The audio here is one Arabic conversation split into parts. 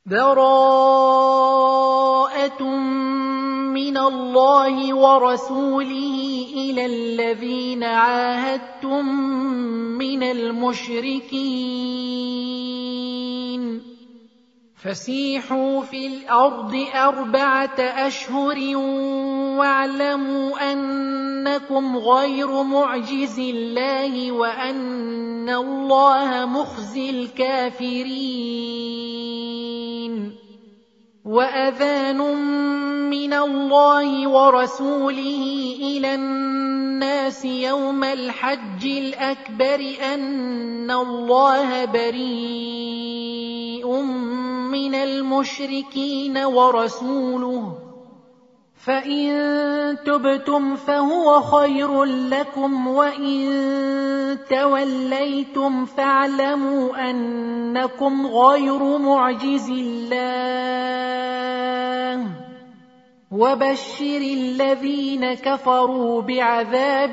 براءة من الله ورسوله إلى الذين عاهدتم من المشركين فسيحوا في الأرض 4 أشهر واعلموا أنكم غير معجز الله وأن الله مخزي الكافرين. وأذان من الله ورسوله إلى الناس يوم الحج الأكبر أن الله بريء من المشركين ورسوله فإن تبتم فهو خير لكم وإن توليتم فاعلموا أنكم غير معجز الله وبشر الذين كفروا بعذاب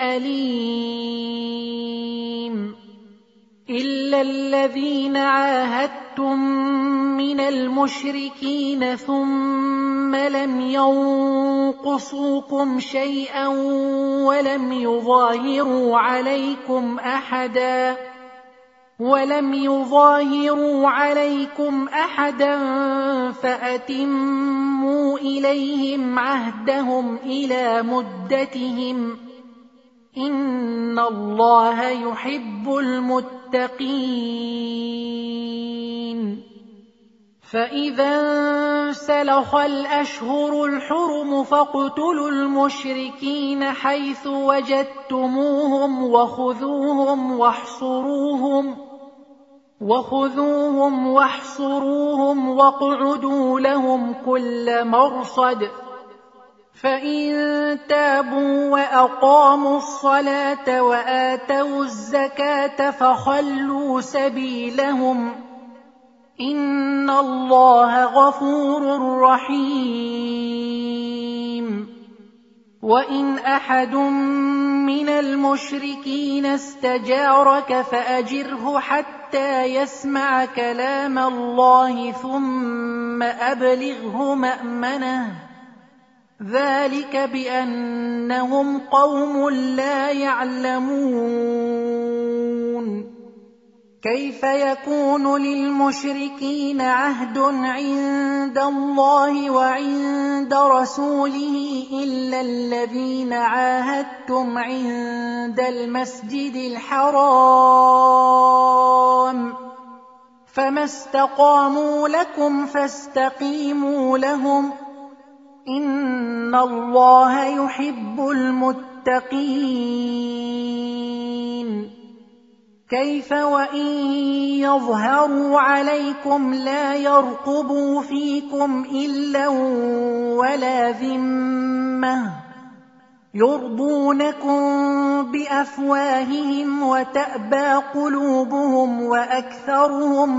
أليم. إلا الذين عاهدتم من المشركين ثم لم ينقصوكم شيئا ولم يظاهروا عليكم أحدا فأتموا إليهم عهدهم إلى مدتهم إن الله يحب المتقين. فإذا انسلخ الأشهر الحرم فاقتلوا المشركين حيث وجدتموهم وخذوهم واحصروهم واقعدوا لهم كل مرصد. فإن تابوا وأقاموا الصلاة وآتوا الزكاة فخلوا سبيلهم إن الله غفور رحيم. وإن أحد من المشركين استجارك فأجره حتى يسمع كلام الله ثم أبلغه مأمنه ذلك بأنهم قوم لا يعلمون. كيف يكون للمشركين عهد عند الله وعند رسوله إلا الذين عاهدتم عند المسجد الحرام فما استقاموا لكم فاستقيموا لهم إن الله يحب المتقين. كيف وإن يظهروا عليكم لا يرقبوا فيكم إلا ولا ذمة يرضونكم بأفواههم وتأبى قلوبهم وأكثرهم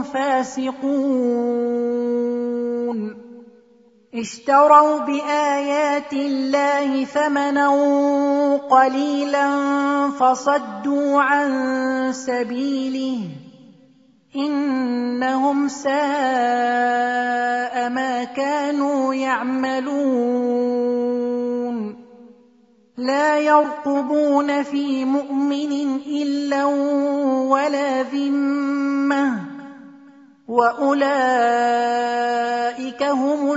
فاسقون. اشتروا بآيات الله ثمنا قليلا فصدوا عن سبيله إنهم ساء ما كانوا يعملون. لا يرقبون في مؤمن إلا ولا ذمة وأولئك هم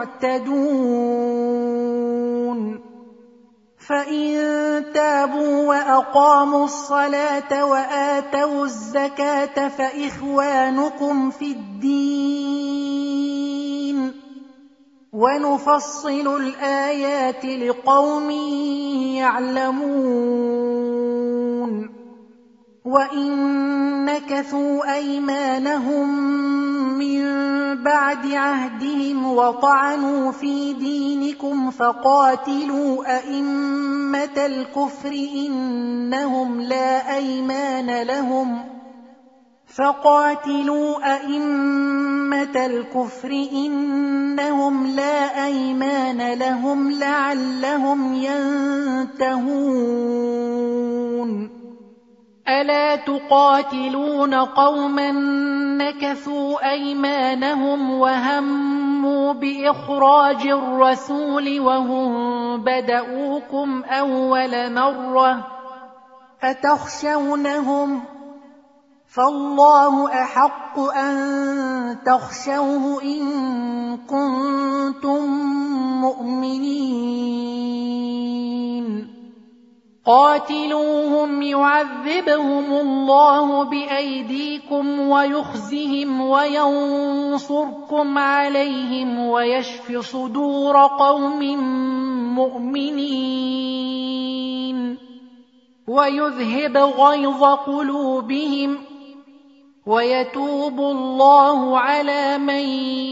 المعتدون. فإن تابوا وأقاموا الصلاة وآتوا الزكاة فإخوانكم في الدين ونفصل الآيات لقوم يعلمون. وإن نكثوا أيمانهم من بعد عهدهم وطعنوا في دينكم فقاتلوا أئمة الكفر إنهم لا أيمان لهم لعلهم ينتهون. ألا تقاتلون قوما نكثوا أيمانهم وهموا بإخراج الرسول وهم بدؤوكم أول مرة أتخشونهم فالله أحق أن تخشوه إن كنتم مؤمنين قاتلوهم يعذبهم الله بأيديكم ويخزهم وينصركم عليهم ويشف صدور قوم مؤمنين ويذهب غيظ قلوبهم ويتوب الله على من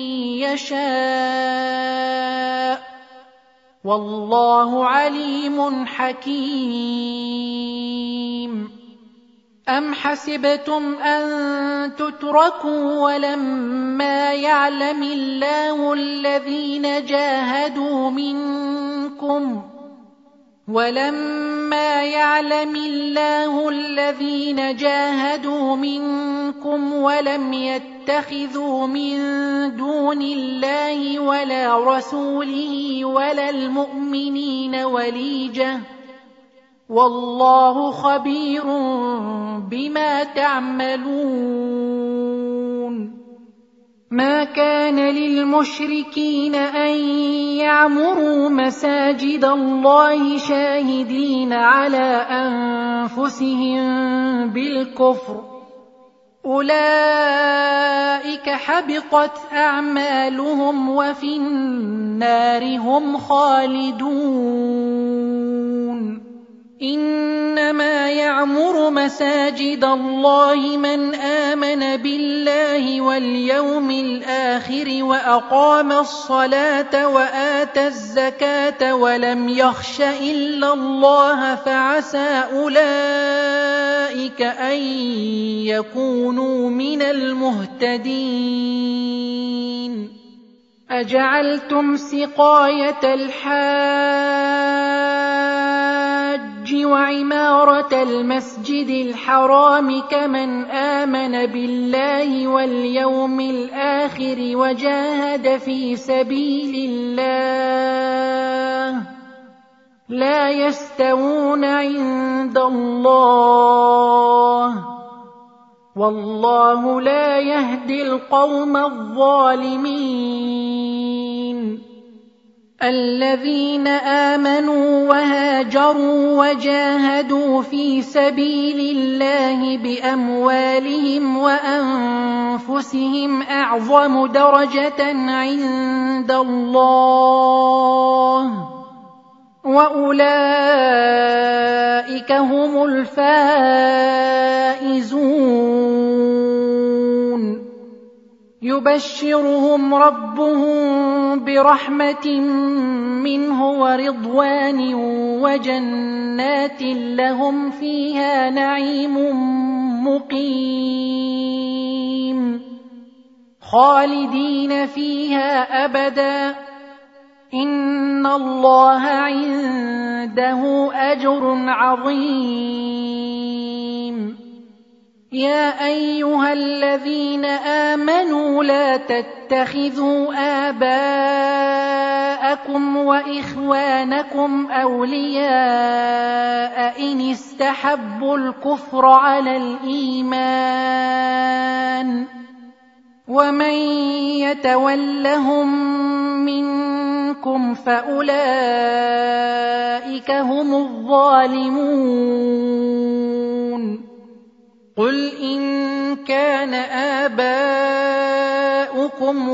يشاء والله عليم حكيم أم حسبتم أن تتركوا ولما يعلم الله الذين جاهدوا منكم ولم يتخذوا من دون الله ولا رسوله ولا المؤمنين وليجة والله خبير بما تعملون ما كان للمشركين أن يعمروا مساجد الله شاهدين على أنفسهم بالكفر أولئك حبطت أعمالهم وفي النار هم خالدون إنما يعمر مساجد الله من آمن بالله واليوم الآخر وأقام الصلاة وآتى الزكاة ولم يخش إلا الله فعسى أولئك أن يكونوا من المهتدين أجعلتم سقاية الحاج وعمارة المسجد الحرام كمن آمن بالله واليوم الآخر وجاهد في سبيل الله لا يستوون عند الله والله لا يهدي القوم الظالمين الذين آمنوا وهاجروا وجاهدوا في سبيل الله بأموالهم وأنفسهم أعظم درجة عند الله وأولئك هم الفائزون يبشرهم ربهم برحمة منه ورضوان وجنات لهم فيها نعيم مقيم خالدين فيها أبدا إن الله عنده أجر عظيم يا أيها الذين آمنوا لا تتخذوا آباءكم وإخوانكم أولياء إن استحبوا الكفر على الإيمان ومن يتولهم منكم فأولئك هم الظالمون قل إن كان آباؤكم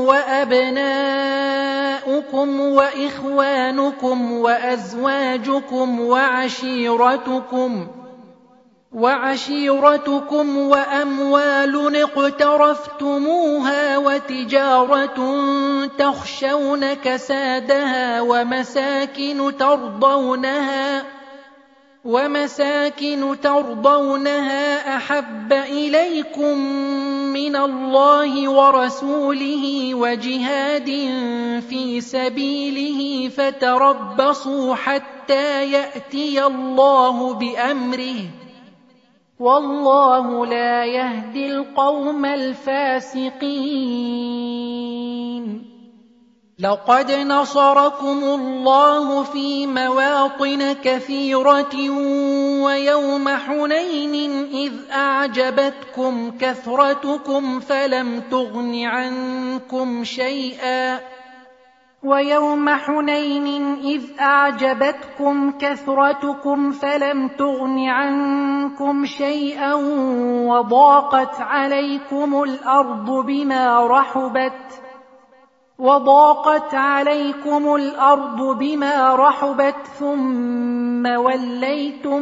وأبناؤكم وإخوانكم وأزواجكم وعشيرتكم وأموال اقترفتموها وتجارة تخشون كسادها ومساكن ترضونها أحب إليكم من الله ورسوله وجهاد في سبيله فتربصوا حتى يأتي الله بأمره والله لا يهدي القوم الفاسقين. لقد نصركم الله في مواطن كثيرة ويوم حنين إذ أعجبتكم كثرتكم فلم تغن عنكم شيئا وضاقت عليكم الأرض بما رحبت ثم وليتم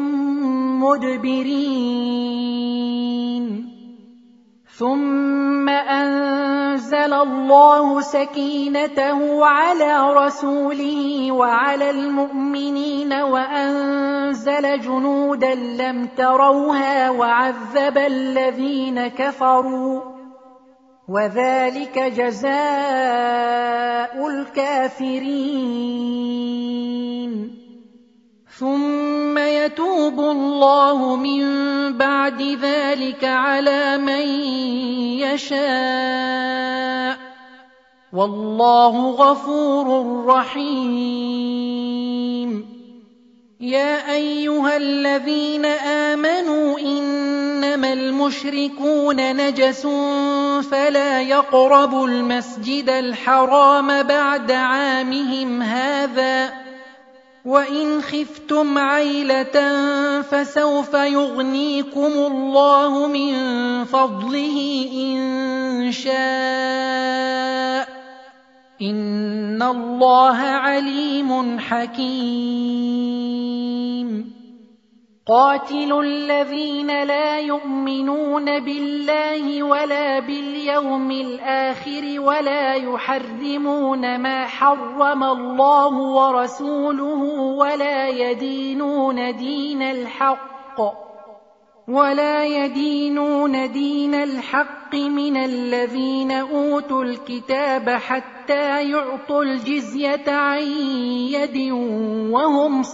مدبرين. ثم أنزل الله سكينته على رسوله وعلى المؤمنين وأنزل جنودا لم تروها وعذب الذين كفروا وذلك جزاء الكافرين. ثم يتوب الله من بعد ذلك على من يشاء والله غفور رحيم. يا أيها الذين آمنوا إنما المشركون نجس فلا يقربوا المسجد الحرام بعد عامهم هذا وإن خفتم عيلة فسوف يغنيكم الله من فضله إن شاء إن الله عليم حكيم. قاتلوا الذين لا يؤمنون بالله ولا باليوم الآخر ولا يحرمون ما حرم الله ورسوله ولا يدينون دين الحق من الذين أوتوا الكتاب حتى يعطوا الجزية عن يد وهم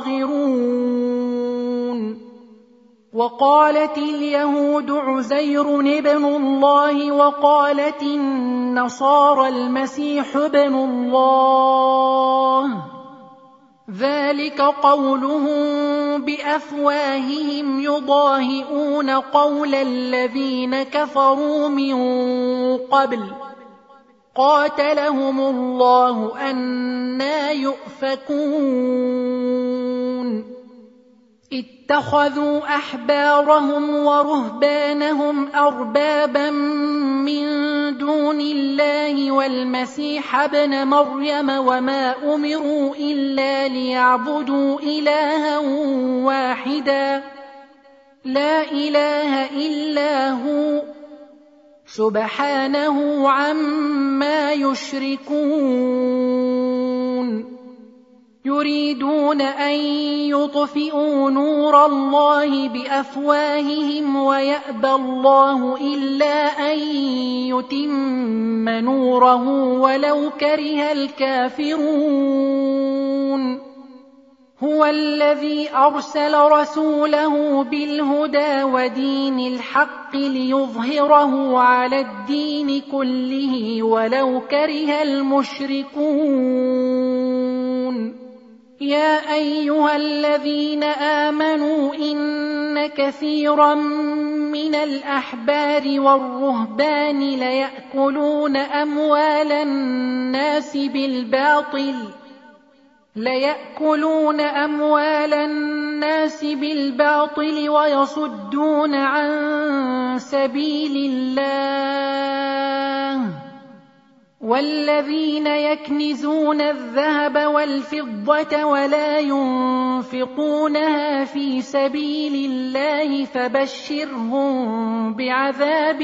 صاغرون. وقالت اليهود عزير ابن الله وقالت النصارى المسيح ابن الله ذلك قولهم بأفواههم يضاهئون قول الذين كفروا من قبل قاتلهم الله أنى يؤفكون. اتخذوا أحبارهم ورهبانهم أربابا من دون الله والمسيح ابن مريم وما أمروا إلا ليعبدوا إلها واحدا لا إله إلا هو سبحانه عما يشركون. يريدون أن يطفئوا نور الله بأفواههم ويأبى الله إلا أن يتم نوره ولو كره الكافرون. هو الذي أرسل رسوله بالهدى ودين الحق ليظهره على الدين كله ولو كره المشركون. يا أيها الذين آمنوا إن كثيرا من الأحبار والرهبان ليأكلون أموال الناس بالباطل ويصدون عن سبيل الله. والذين يكنزون الذهب والفضة ولا ينفقونها في سبيل الله فبشرهم بعذاب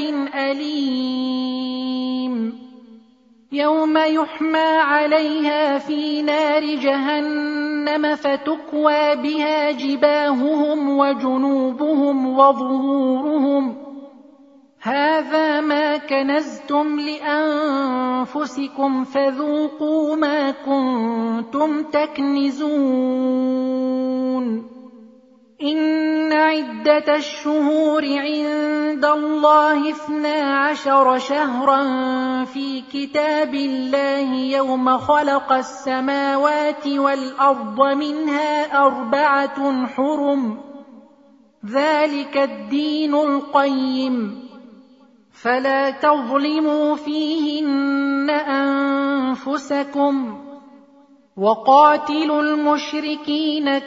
أليم. يوم يحمى عليها في نار جهنم فتكوى بها جباههم وجنوبهم وظهورهم هذا ما كنزتم لأنفسكم فذوقوا ما كنتم تكنزون. إن عدة الشهور عند الله 12 شهرا في كتاب الله يوم خلق السماوات والأرض منها 4 حرم ذلك الدين القيم فلا تظلموا فيهن أنفسكم وقاتلوا المشركين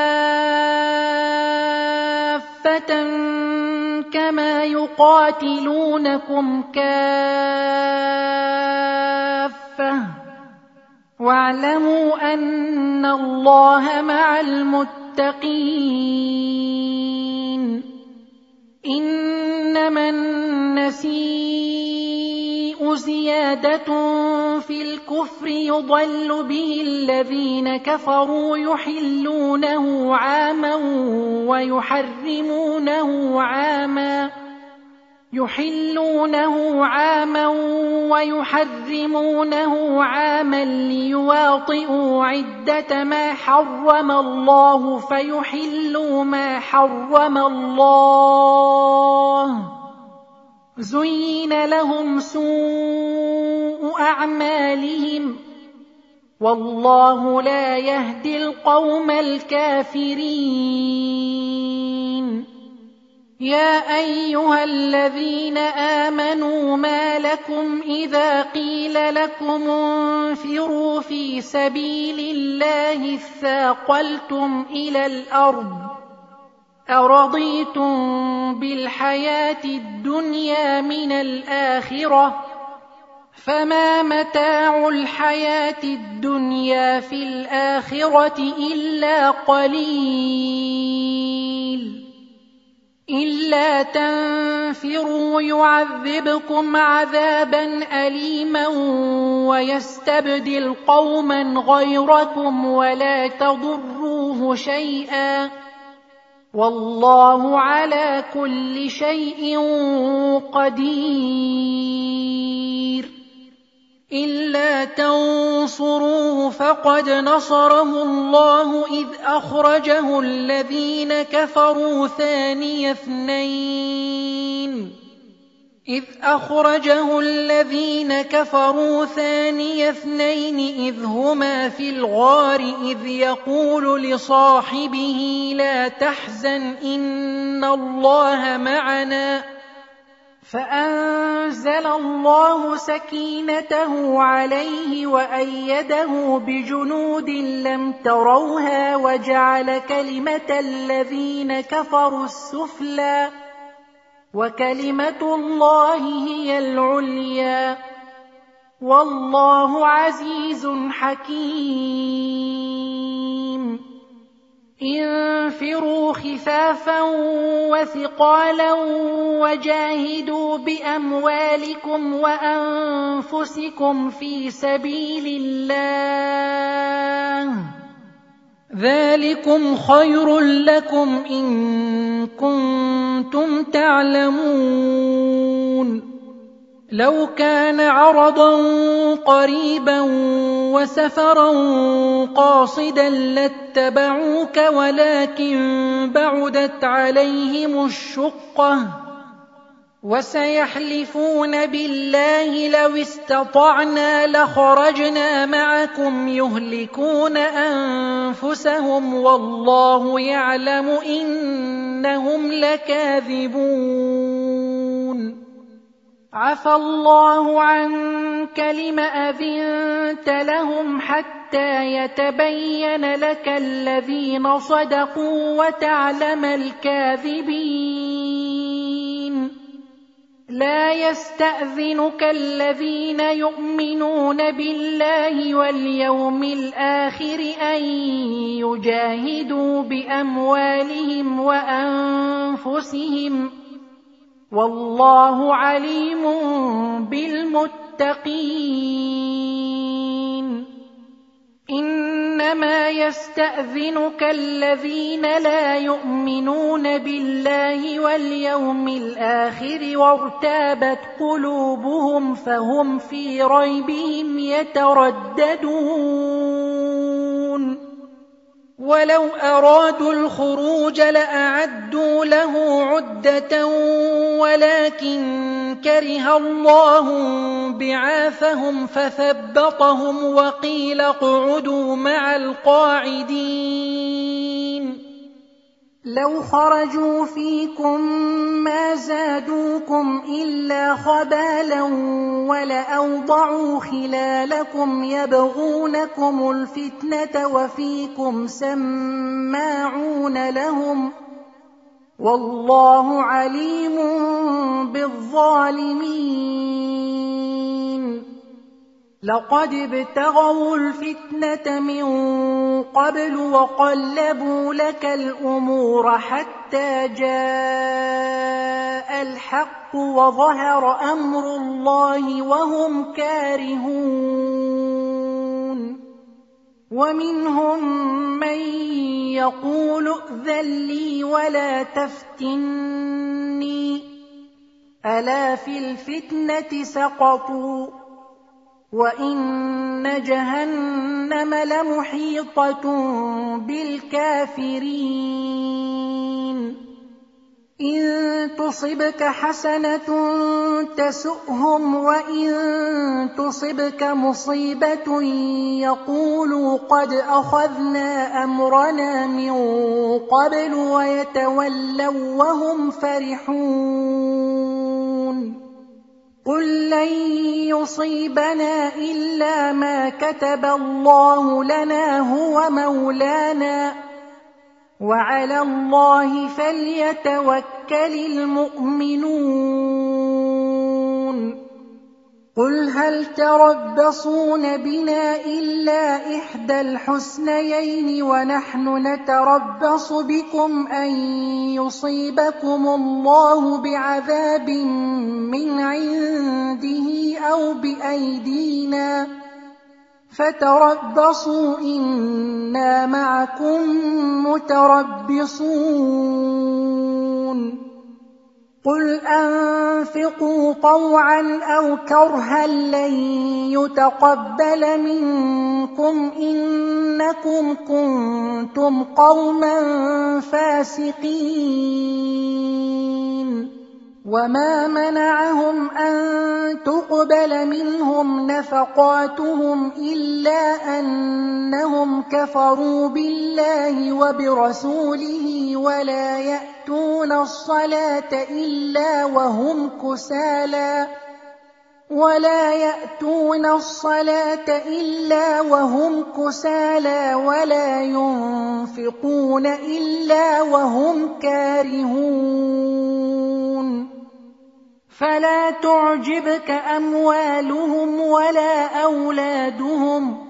كافة كما يقاتلونكم كافة واعلموا أن الله مع المتقين إنما النسيء زيادة في الكفر يضل به الذين كفروا يحلونه عاما ويحرمونه عاما ليواطئوا عدة ما حرم الله فيحلوا ما حرم الله زين لهم سوء أعمالهم والله لا يهدي القوم الكافرين يا أيها الذين آمنوا ما لكم إذا قيل لكم انفروا في سبيل الله اثاقلتم إلى الأرض أرضيتم بالحياة الدنيا من الآخرة فما متاع الحياة الدنيا في الآخرة إلا قليل إلا تنفروا يعذبكم عذابا أليما ويستبدل قوما غيركم ولا تضروه شيئا والله على كل شيء قدير إلا تنصروه فقد نصره الله إذ أخرجه الذين كفروا ثاني اثنين إذ هما في الغار إذ يقول لصاحبه لا تحزن إن الله معنا فأنزل الله سكينته عليه وأيده بجنود لم تروها وجعل كلمة الذين كفروا السفلى وكلمة الله هي العليا والله عزيز حكيم انفروا خفافا وثقالا وجاهدوا بأموالكم وأنفسكم في سبيل الله ذلكم خير لكم إن كنتم تعلمون لو كان عرضا قريبا وسفرا قاصدا لاتبعوك ولكن بعدت عليهم الشقة وسيحلفون بالله لو استطعنا لخرجنا معكم يهلكون أنفسهم والله يعلم إنهم لكاذبون عفى الله عنك لم أذنت لهم حتى يتبين لك الذين صدقوا وتعلم الكاذبين لا يستأذنك الذين يؤمنون بالله واليوم الآخر أن يجاهدوا بأموالهم وأنفسهم والله عليم بالمتقين إنما يستأذنك الذين لا يؤمنون بالله واليوم الآخر وارتابت قلوبهم فهم في ريبهم يترددون ولو أرادوا الخروج لأعدوا له عدة ولكن كره الله بعاثهم فثبطهم وقيل اقعدوا مع القاعدين لو خرجوا فيكم ما زادوكم إلا خبالا ولأوضعوا خلالكم يبغونكم الفتنة وفيكم سماعون لهم والله عليم بالظالمين لقد ابتغوا الفتنة من قبل وقلبوا لك الأمور حتى جاء الحق وظهر أمر الله وهم كارهون ومنهم من يقول ائذن لي ولا تفتني ألا في الفتنة سقطوا وإن جهنم لمحيطة بالكافرين إن تصبك حسنة تسؤهم وإن تصبك مصيبة يقولوا قد أخذنا أمرنا من قبل ويتولوا وهم فرحون قل لن يصيبنا إلا ما كتب الله لنا هو مولانا وعلى الله فليتوكل المؤمنون قل هل تربصون بنا إلا إحدى الحسنيين ونحن نتربص بكم أن يصيبكم الله بعذاب من عنده أو بأيدينا فتربصوا إنا معكم متربصون قل أنفقوا طوعا أو كرها لن يتقبل منكم إنكم كنتم قوما فاسقين وما منعهم أن تقبل منهم نفقاتهم إلا أنهم كفروا بالله وبرسوله ولا يأتون الصلاة إلا وهم كسالى ولا ينفقون إلا وهم كارهون فلا تعجبك أموالهم ولا أولادهم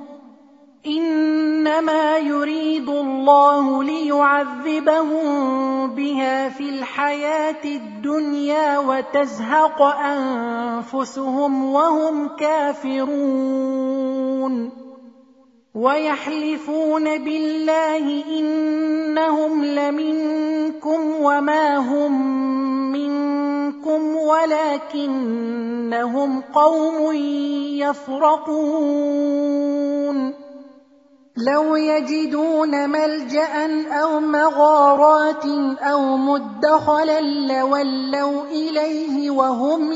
إنما يريد الله ليعذبهم بها في الحياة الدنيا وتزهق أنفسهم وهم كافرون ويحلفون بالله إنهم لمنكم وما هم منكم ولكنهم قوم يفرقون لو يجدون ملجأ أو مغارات أو مدخلا لولوا إليه وهم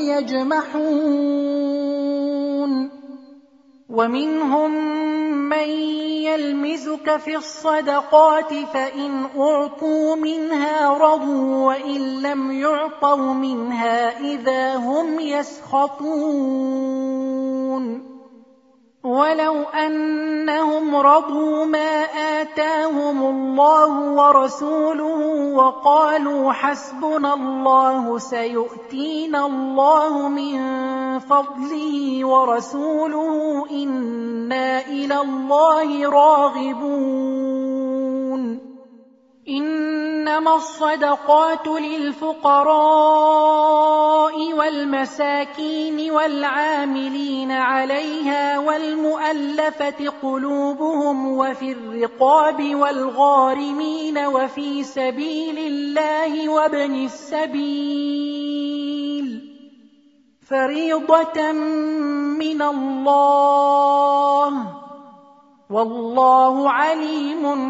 يجمحون ومنهم من يلمزك في الصدقات فإن أعطوا منها رضوا وإن لم يعطوا منها إذا هم يسخطون ولو أنهم رضوا ما آتاهم الله ورسوله وقالوا حسبنا الله سيؤتينا الله من فضله ورسوله إنا إلى الله راغبون إنما الصدقات للفقراء والمساكين والعاملين عليها والمؤلفة قلوبهم وفي الرقاب والغارمين وفي سبيل الله وابن السبيل فريضة من الله والله عليم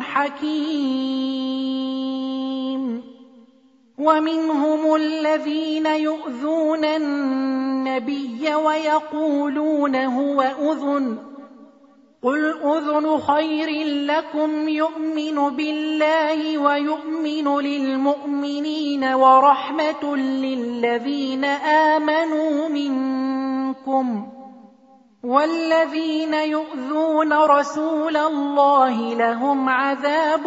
حكيم. ومنهم الذين يؤذون النبي ويقولون هو أذن، قل أذن خير لكم يؤمن بالله ويؤمن للمؤمنين ورحمة للذين آمنوا منكم، والذين يؤذون رسول الله لهم عذاب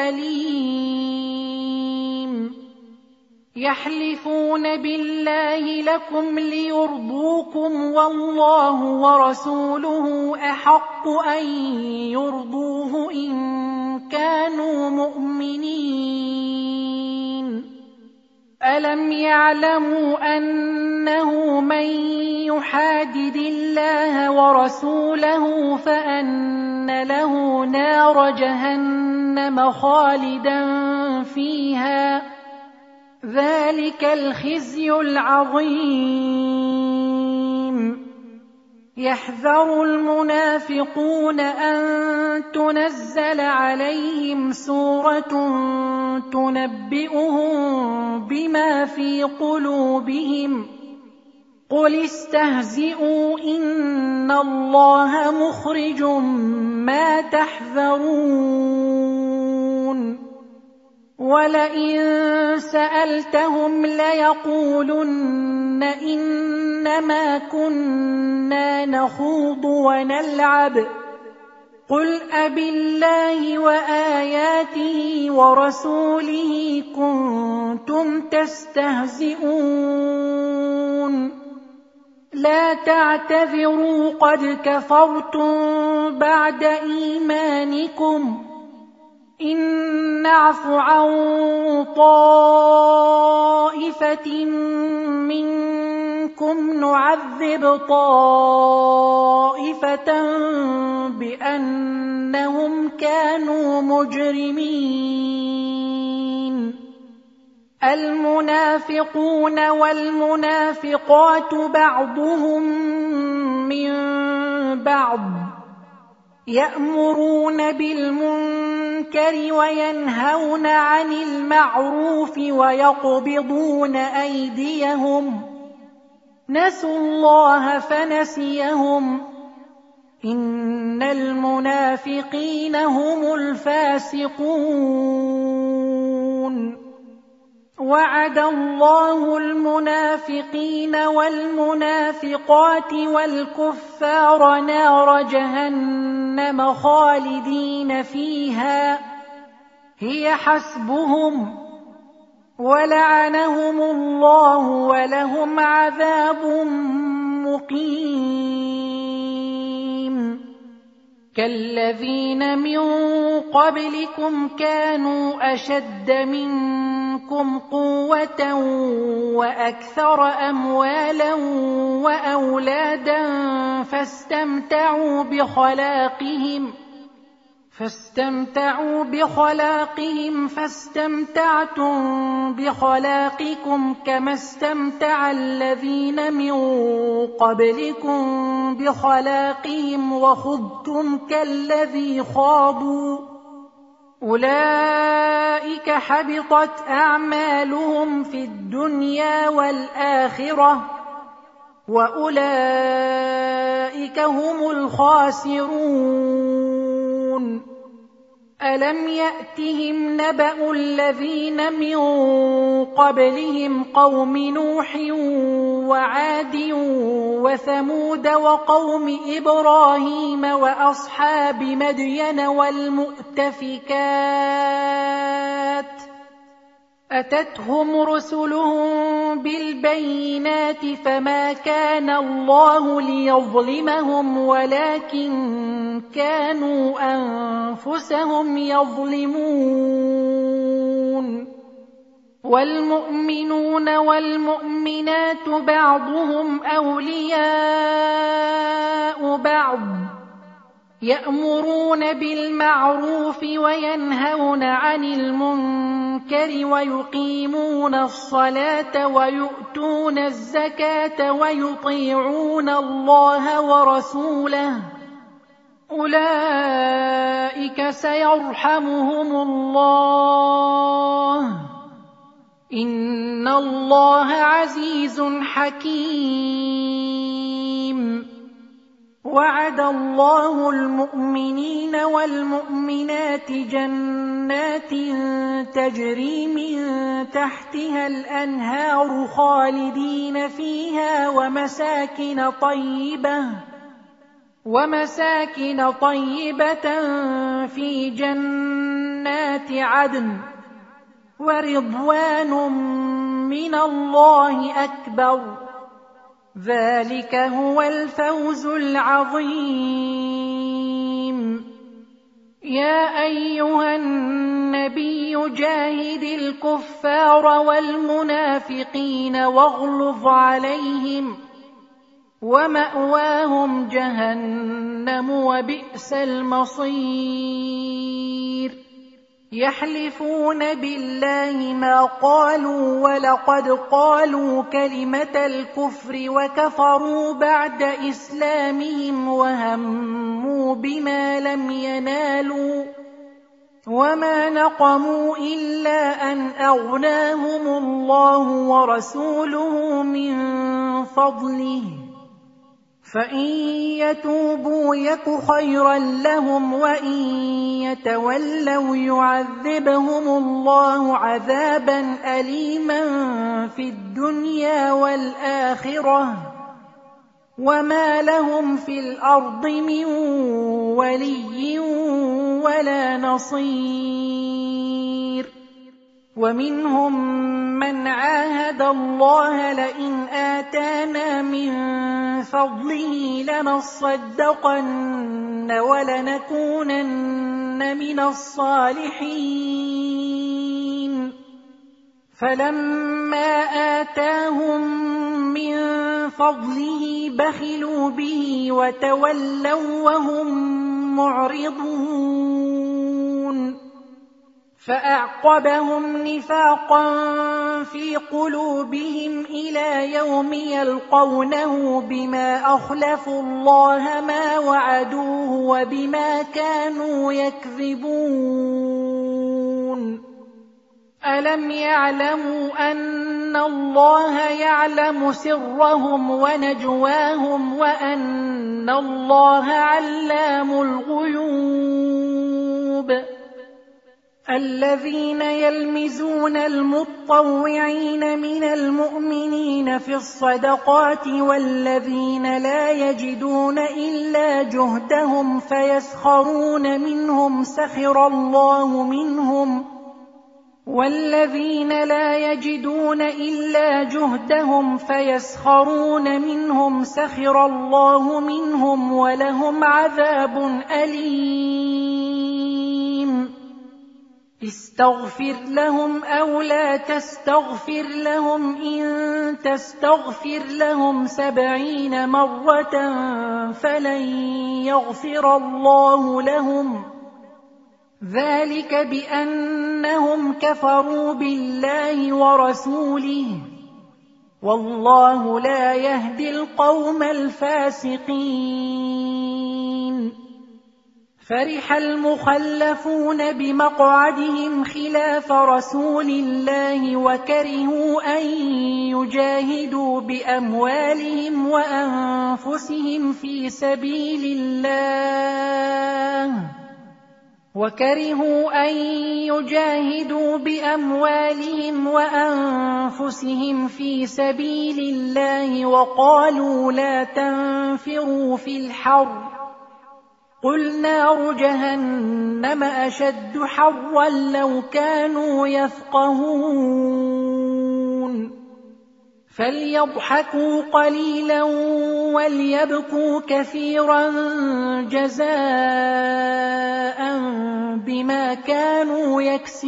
أليم. يحلفون بالله لكم ليرضوكم والله ورسوله أحق أن يرضوه إن كانوا مؤمنين. ألم يعلموا أنه من يحادد الله ورسوله فأن له نار جهنم خالدا فيها، ذلك الخزي العظيم. يحذر المنافقون أن تنزل عليهم سورة تنبئهم بما في قلوبهم، قل استهزئوا إن الله مخرج ما تحذرون. ولئن سألتهم ليقولن إنما كنا نخوض ونلعب، قل أبالله وآياته ورسوله كنتم تستهزئون؟ لا تعتذروا قد كفرتم بعد إيمانكم، إن نعف عن طائفة منكم نعذب طائفة بأنهم كانوا مجرمين. المنافقون والمنافقات بعضهم من بعض، يأمرون بالمنكر وينهون عن المعروف ويقبضون أيديهم، نسوا الله فنسيهم، إن المنافقين هم الفاسقون. وعد الله المنافقين والمنافقات والكفار نار جهنم خالدين فيها هي حسبهم، ولعنهم الله ولهم عذاب مقيم. كالذين من قبلكم كانوا أشد منكم قوة وأكثر أموالا وأولادا فاستمتعوا بخلاقهم فاستمتعتم بخلاقكم كما استمتع الذين من قبلكم بخلاقهم وخضتم كالذي خاضوا، أولئك حبطت أعمالهم في الدنيا والآخرة وأولئك هم الخاسرون. ألم يأتهم نبأ الذين من قبلهم قوم نوح وعاد وثمود وقوم إبراهيم وأصحاب مدين والمؤتفكات، أتتهم رسلهم بالبينات فما كان الله ليظلمهم ولكن كانوا أنفسهم يظلمون. والمؤمنون والمؤمنات بعضهم أولياء بعض، يأمرون بالمعروف وينهون عن المنكر ويقيمون الصلاة ويؤتون الزكاة ويطيعون الله ورسوله، أولئك أولئك سيرحمهم الله إن الله عزيز حكيم. وعد الله المؤمنين والمؤمنات جنات تجري من تحتها الأنهار خالدين فيها ومساكن طيبة في جنات عدن ورضوان من الله أكبر ذلك هو الفوز العظيم. يا أيها النبي جاهد الكفار والمنافقين واغلظ عليهم ومأواهم جهنم وبئس المصير. يحلفون بالله ما قالوا ولقد قالوا كلمة الكفر وكفروا بعد إسلامهم وهموا بما لم ينالوا وما نقموا إلا أن أغناهم الله ورسوله من فضله فإن يتوبوا يك خيرا لهم وإن يتولوا يعذبهم الله عذابا أليما في الدنيا والآخرة وما لهم في الأرض من ولي ولا نصير. ومنهم من عاهد الله لئن آتانا من فضله لنصدقن ولنكونن من الصالحين فلما آتاهم من فضله بخلوا به وتولوا وهم معرضون فأعقبهم نفاقا في قلوبهم إلى يوم يلقونه بما أخلفوا الله ما وعدوه وبما كانوا يكذبون. ألم يعلموا أن الله يعلم سرهم ونجواهم وأن الله علام الغيوب. الذين يلمزون المطوعين من المؤمنين في الصدقات والذين لا يجدون إلا جهدهم فيسخرون منهم سخر الله منهم والذين لا يجدون إلا جهدهم فيسخرون منهم سخر الله منهم ولهم عذاب أليم. استغفر لهم أو لا تستغفر لهم إن تستغفر لهم 70 مرة فلن يغفر الله لهم ذلك بأنهم كفروا بالله ورسوله والله لا يهدي القوم الفاسقين. فرح المخلفون بمقعدهم خلاف رسول الله وكرهوا أن يجاهدوا بأموالهم وأنفسهم في سبيل الله وقالوا لا تنفروا في الحر قل نار جهنم أشد حرا لو كانوا يفقهون. فليضحكوا قليلا وليبكوا كثيرا جزاء بما كانوا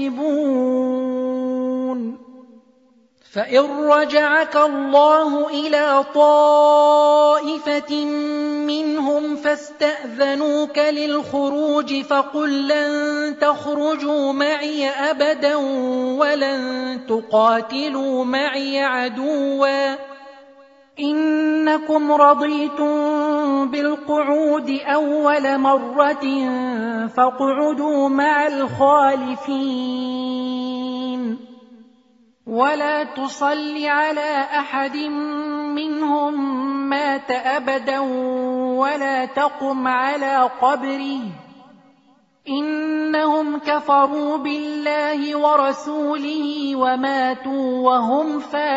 يكسبون. فإن رجعك الله إلى طائفة منهم فاستأذنوك للخروج فقل لن تخرجوا معي أبدا ولن تقاتلوا معي عدوا إنكم رضيتم بالقعود أول مرة فاقعدوا مع الخالفين ولا تصل على أحد منهم مات أبدا ولا تقم على قبره إنهم كفروا بالله ورسوله وماتوا وهم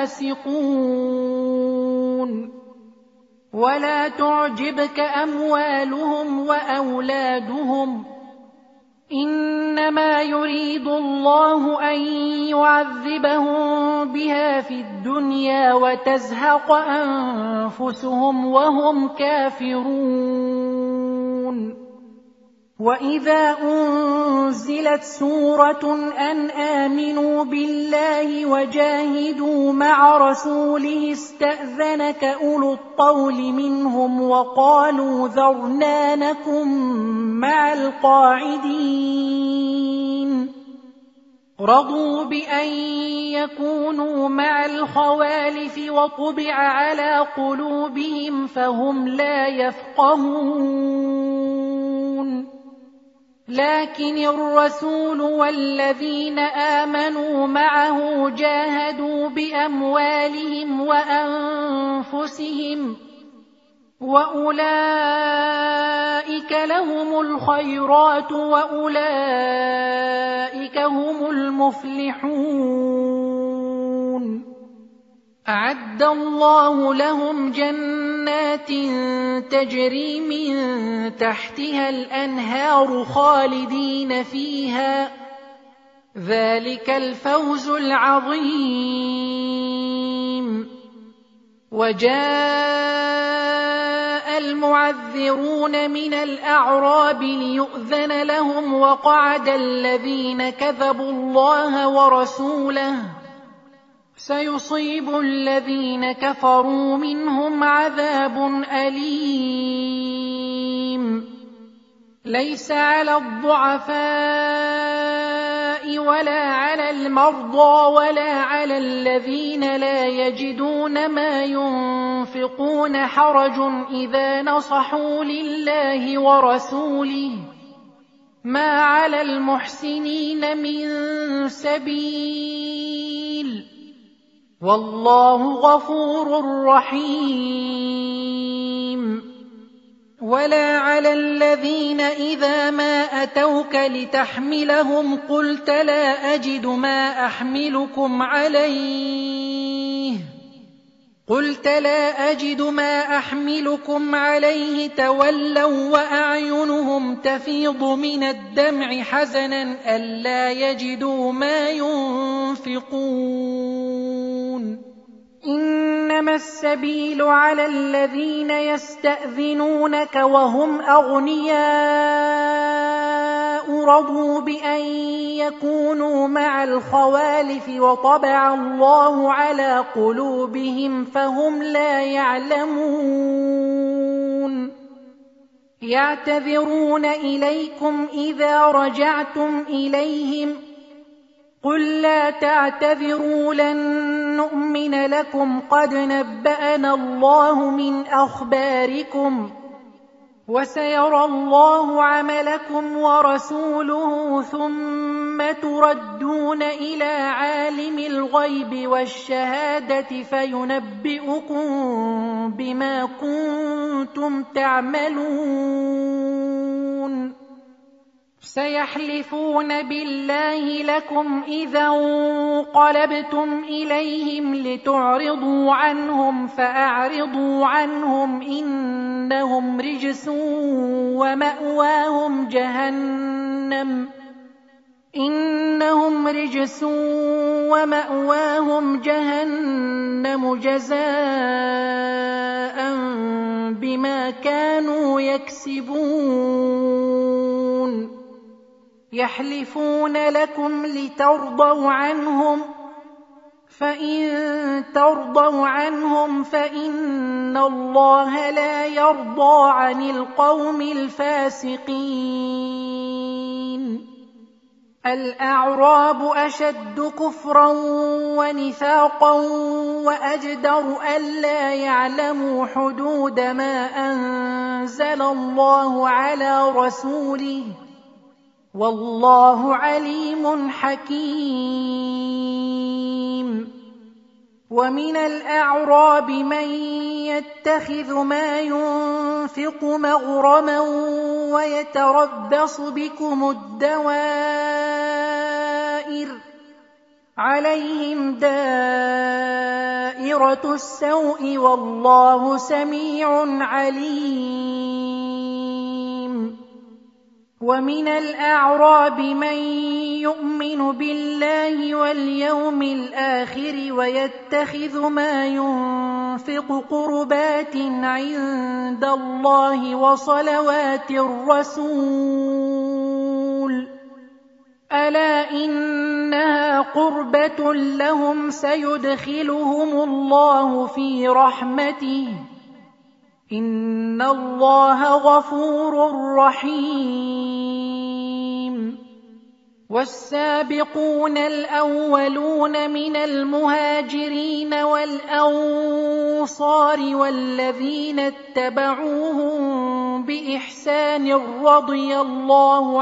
فاسقون ولا تعجبك أموالهم وأولادهم إنما يريد الله أن يعذبهم بها في الدنيا وتزهق أنفسهم وهم كافرون وإذا أنزلت سورة أن آمنوا بالله وجاهدوا مع رسوله استأذنك أولو الطول منهم وقالوا ذرنا نكن مع القاعدين رضوا بأن يكونوا مع الخوالف وطبع على قلوبهم فهم لا يفقهون لكن الرسول والذين آمنوا معه جاهدوا بأموالهم وأنفسهم وأولئك لهم الخيرات وأولئك هم المفلحون أعد الله لهم جنات تجري من تحتها الأنهار خالدين فيها ذلك الفوز العظيم وجاء المعذرون من الأعراب ليؤذن لهم وقعد الذين كذبوا الله ورسوله سيصيب الذين كفروا منهم عذاب أليم ليس على الضعفاء ولا على المرضى ولا على الذين لا يجدون ما ينفقون حرج إذا نصحوا لله ورسوله ما على المحسنين من سبيل والله غفور رحيم ولا على الذين إذا ما أتوك لتحملهم قلت لا أجد ما أحملكم عليه تولوا وأعينهم تفيض من الدمع حزنا ألا يجدوا ما ينفقون إنما السبيل على الذين يستأذنونك وهم أغنياء رضوا بأن يكونوا مع الخوالف وطبع الله على قلوبهم فهم لا يعلمون يعتذرون إليكم إذا رجعتم إليهم قل لا تعتذروا لن نؤمن لكم قد نبأنا الله من أخباركم وسيرى الله عملكم ورسوله ثم تردون إلى عالم الغيب والشهادة فينبئكم بما كنتم تعملون سيحلفون بالله لكم إذا انقلبتم إليهم لتعرضوا عنهم فأعرضوا عنهم إنهم رجس ومأواهم جهنم جزاء بما كانوا يكسبون يحلفون لكم لترضوا عنهم فإن ترضوا عنهم فإن الله لا يرضى عن القوم الفاسقين الأعراب أشد كفرا ونفاقا وأجدر ألا يعلموا حدود ما أنزل الله على رسوله والله عليم حكيم. ومن الأعراب من يتخذ ما ينفق مغرما ويتربص بكم الدوائر عليهم دائرة السوء والله سميع عليم. ومن الأعراب من يؤمن بالله واليوم الآخر ويتخذ ما ينفق قربات عند الله وصلوات الرسول ألا إنها قربة لهم سيدخلهم الله في رحمته إن الله غفور رحيم. والسابقون الأولون من المهاجرين والأنصار والذين اتبعوهم بإحسان رضي الله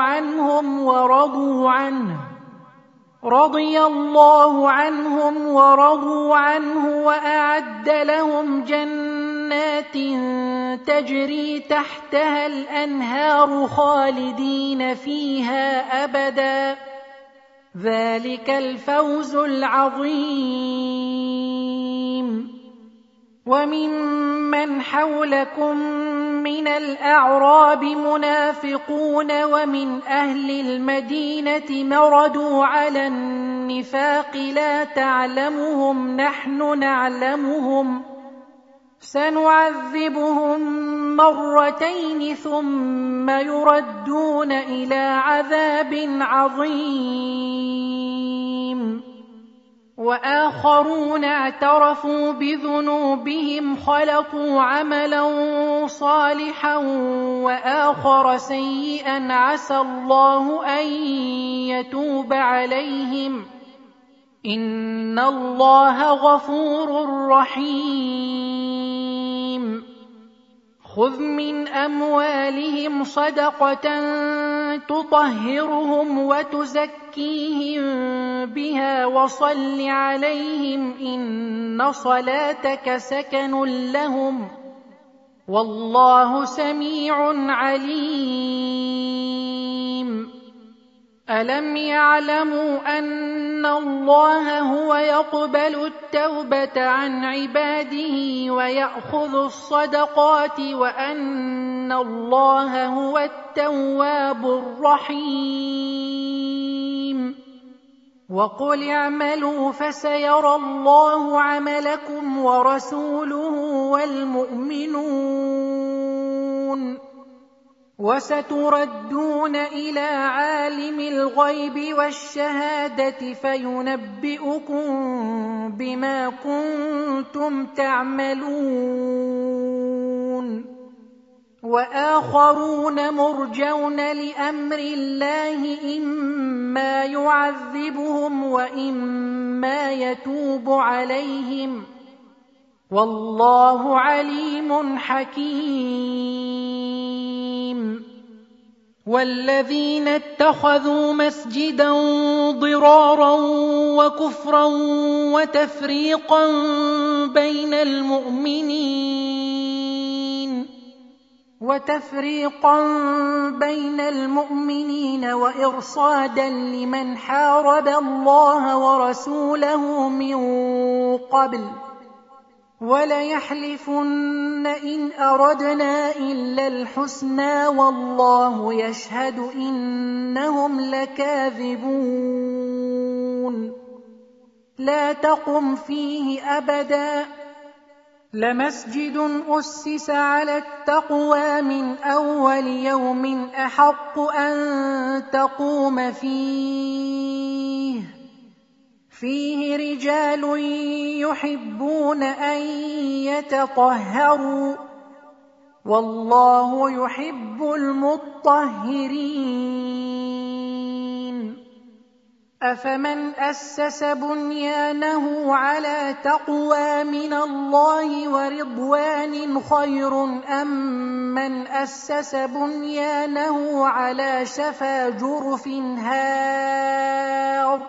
عنهم ورضوا عنه وأعد لهم جنات تجري تحتها الأنهار خالدين فيها أبدا ذلك الفوز العظيم. وممن حولكم من الأعراب منافقون ومن أهل المدينة مردوا على النفاق لا تعلمهم نحن نعلمهم سنعذبهم مرتين ثم يردون إلى عذاب عظيم. وآخرون اعترفوا بذنوبهم خلطوا عملا صالحا وآخر سيئا عسى الله أن يتوب عليهم إن الله غفور رحيم. خذ من أموالهم صدقة تطهرهم وتزكيهم بها وصل عليهم إن صلاتك سكن لهم والله سميع عليم. ألم يعلموا أن الله هو يقبل التوبة عن عباده ويأخذ الصدقات وأن الله هو التواب الرحيم. وقل اعملوا فسيرى الله عملكم ورسوله والمؤمنون وستردون إلى عالم الغيب والشهادة فينبئكم بما كنتم تعملون. وآخرون مرجون لأمر الله إما يعذبهم وإما يتوب عليهم والله عليم حكيم. والذين اتخذوا مسجدا ضرارا وكفرا وتفريقا بين المؤمنين وإرصادا لمن حارب الله ورسوله من قبل وليحلفن إن أردنا إلا الحسنى والله يشهد إنهم لكاذبون. لا تقم فيه أبدا لمسجد أسس على التقوى من أول يوم أحق أن تقوم فيه رجال يحبون أن يتطهروا والله يحب المطهرين. أفمن أسس بنيانه على تقوى من الله ورضوان خير أم من أسس بنيانه على شفا جرف هار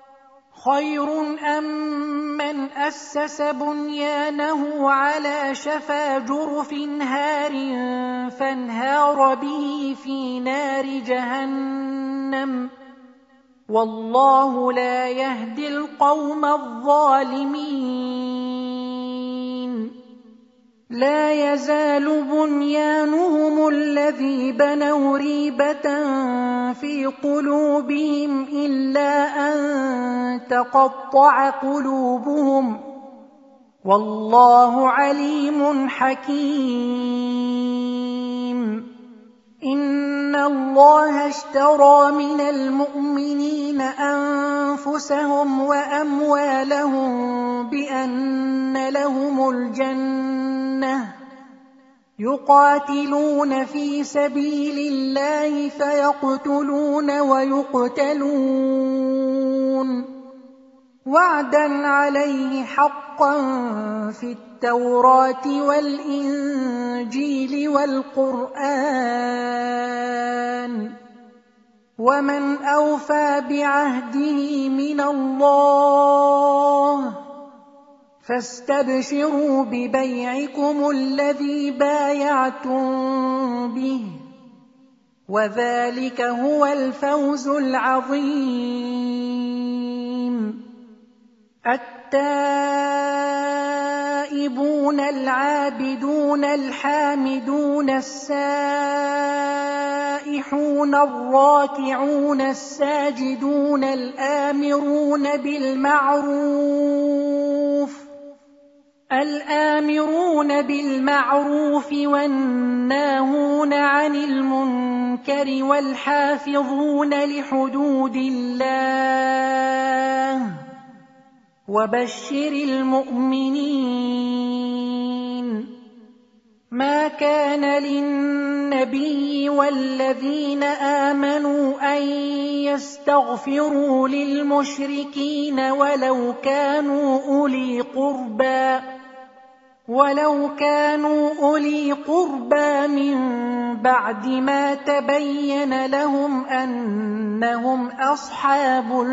فانهار به في نار جهنم والله لا يهدي القوم الظالمين لا يزال بنيانهم الذي بنوا ريبة في قلوبهم إلا أن تقطع قلوبهم والله عليم حكيم إن الله اشترى من المؤمنين أنفسهم وأموالهم بأن لهم الجنة يقاتلون في سبيل الله فيقتلون ويقتلون وعدا عليه حقا في التوراة والإنجيل والقرآن ومن أوفى بعهده من الله فاستبشروا ببيعكم الذي بايعتم به وذلك هو الفوز العظيم التائبون العابدون الحامدون السائحون الراكعون الساجدون الآمرون بالمعروف والناهون عن المنكر والحافظون لحدود الله وبشر المؤمنين ما كان للنبي والذين آمنوا أن يستغفروا للمشركين ولو كانوا أولي قربى من بعد ما تبين لهم أنهم أصحاب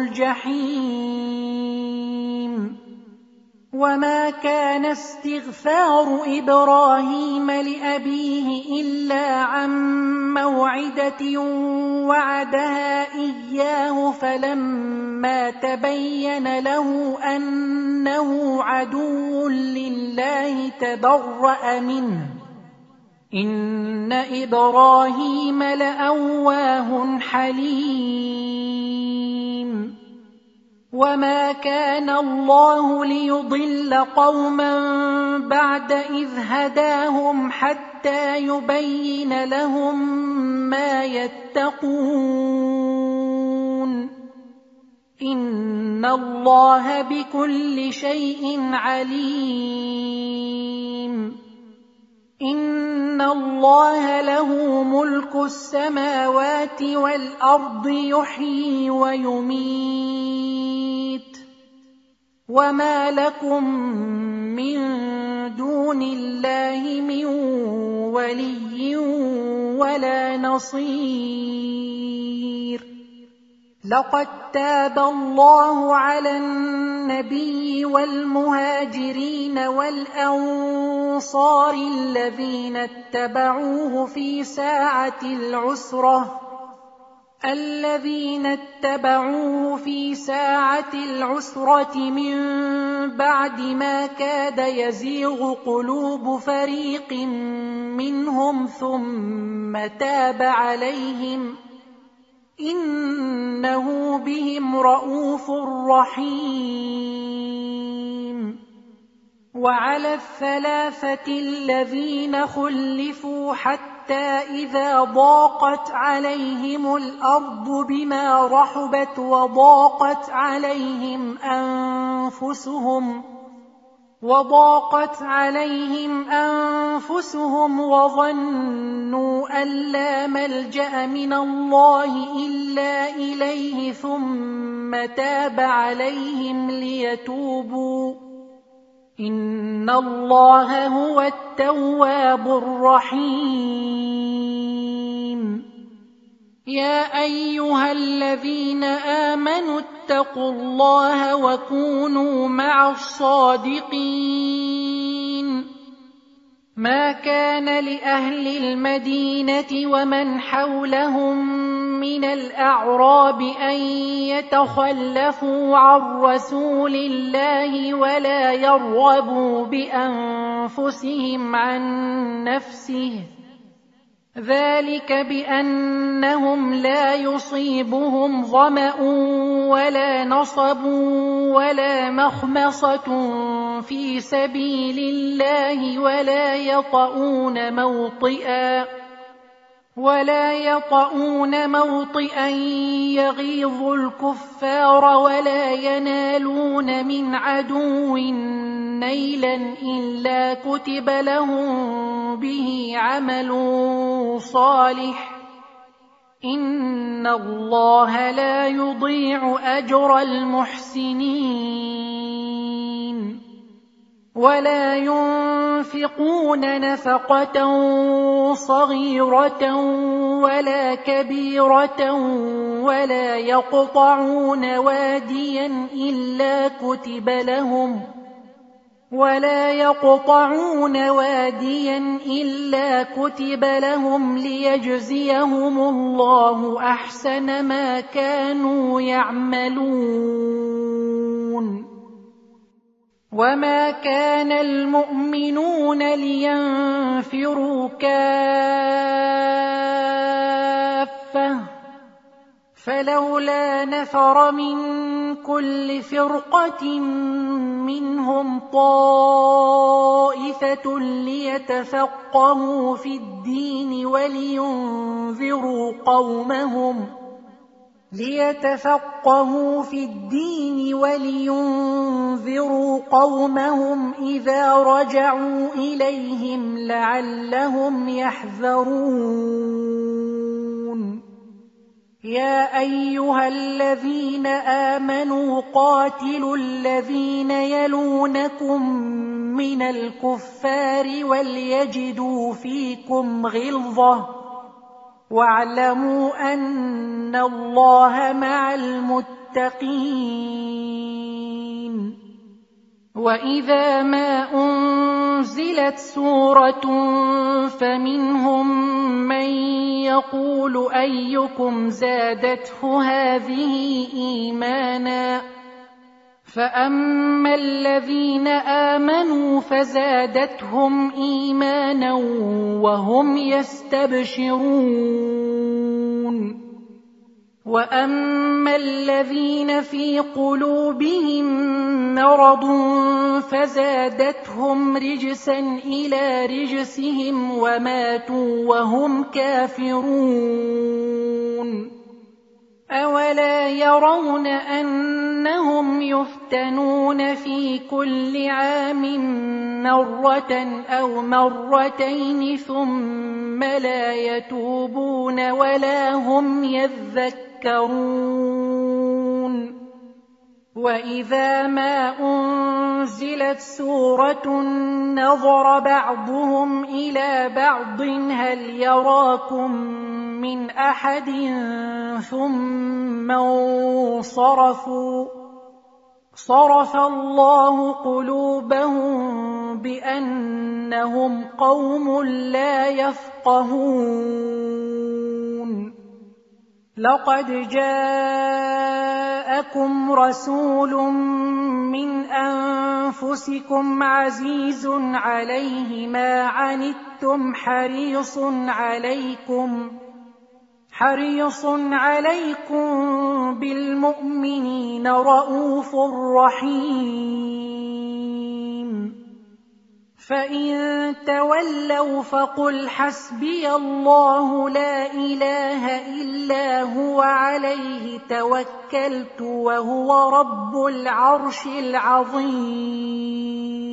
الجحيم وما كان استغفار إبراهيم لأبيه إلا عن موعدة وعدها إياه فلما تبين له أنه عدو لله تبرأ منه إن إبراهيم لأواه حليم وما كان الله ليضل قوما بعد إذ هداهم حتى يبين لهم ما يتقون إن الله بكل شيء عليم إن الله له ملك السماوات والأرض يحيي ويميت وما لكم من دون الله من ولي ولا نصير لقد تاب الله على النبي والمهاجرين والأنصار الذين اتبعوه في ساعة العسرة من بعد ما كاد يزيغ قلوب فريق منهم ثم تاب عليهم إنه بهم رءوف رحيم وعلى الثلاثة الذين خلفوا حتى إذا ضاقت عليهم الأرض بما رحبت وضاقت عليهم أنفسهم وضاقت عليهم أنفسهم وظنوا أن لا ملجأ من الله إلا إليه ثم تاب عليهم ليتوبوا إن الله هو التواب الرحيم. يا أيها الذين آمنوا اتقوا الله وكونوا مع الصادقين. ما كان لأهل المدينة ومن حولهم من الأعراب أن يتخلفوا عن رسول الله ولا يرغبوا بأنفسهم عن نفسه، ذلك بأنهم لا يصيبهم ظمأ ولا نصب ولا مخمصة في سبيل الله ولا يطؤون موطئا يغيظ الكفار ولا ينالون من عدو نيلا إلا كتب لهم به عمل صالح، إن الله لا يضيع أجر المحسنين. ولا ينفقون نفقة صغيرة ولا كبيرة ولا يقطعون واديا إلا كتب لهم ليجزيهم الله أحسن ما كانوا يعملون. وما كان المؤمنون لينفروا كافة، فلولا نفر من كل فرقة منهم طائفة ليتفقهوا في الدين ولينذروا قومهم إذا رجعوا إليهم لعلهم يحذرون. يا أيها الذين آمنوا قاتلوا الذين يلونكم من الكفار وليجدوا فيكم غلظة واعلموا أن الله مع المتقين. وإذا ما أنزلت سورة فمنهم من يقول أيكم زادته هذه إيمانا، فأما الذين آمنوا فزادتهم إيمانا وهم يستبشرون. وأما الذين في قلوبهم مرض فزادتهم رجسا إلى رجسهم وماتوا وهم كافرون. أولا يرون أنهم يفتنون في كل عام مرة أو مرتين ثم لا يتوبون ولا هم يذكرون. وإذا ما أنزلت سورة نظر بعضهم إلى بعض هل يراكم من أحد ثم انصرفوا، صرف الله قلوبهم بأنهم قوم لا يفقهون. لقد جاءكم رسول من أنفسكم عزيز عليه ما عنتم حريص عليكم بالمؤمنين رءوف رحيم. فإن تولوا فقل حسبي الله لا إله إلا هو عليه توكلت وهو رب العرش العظيم.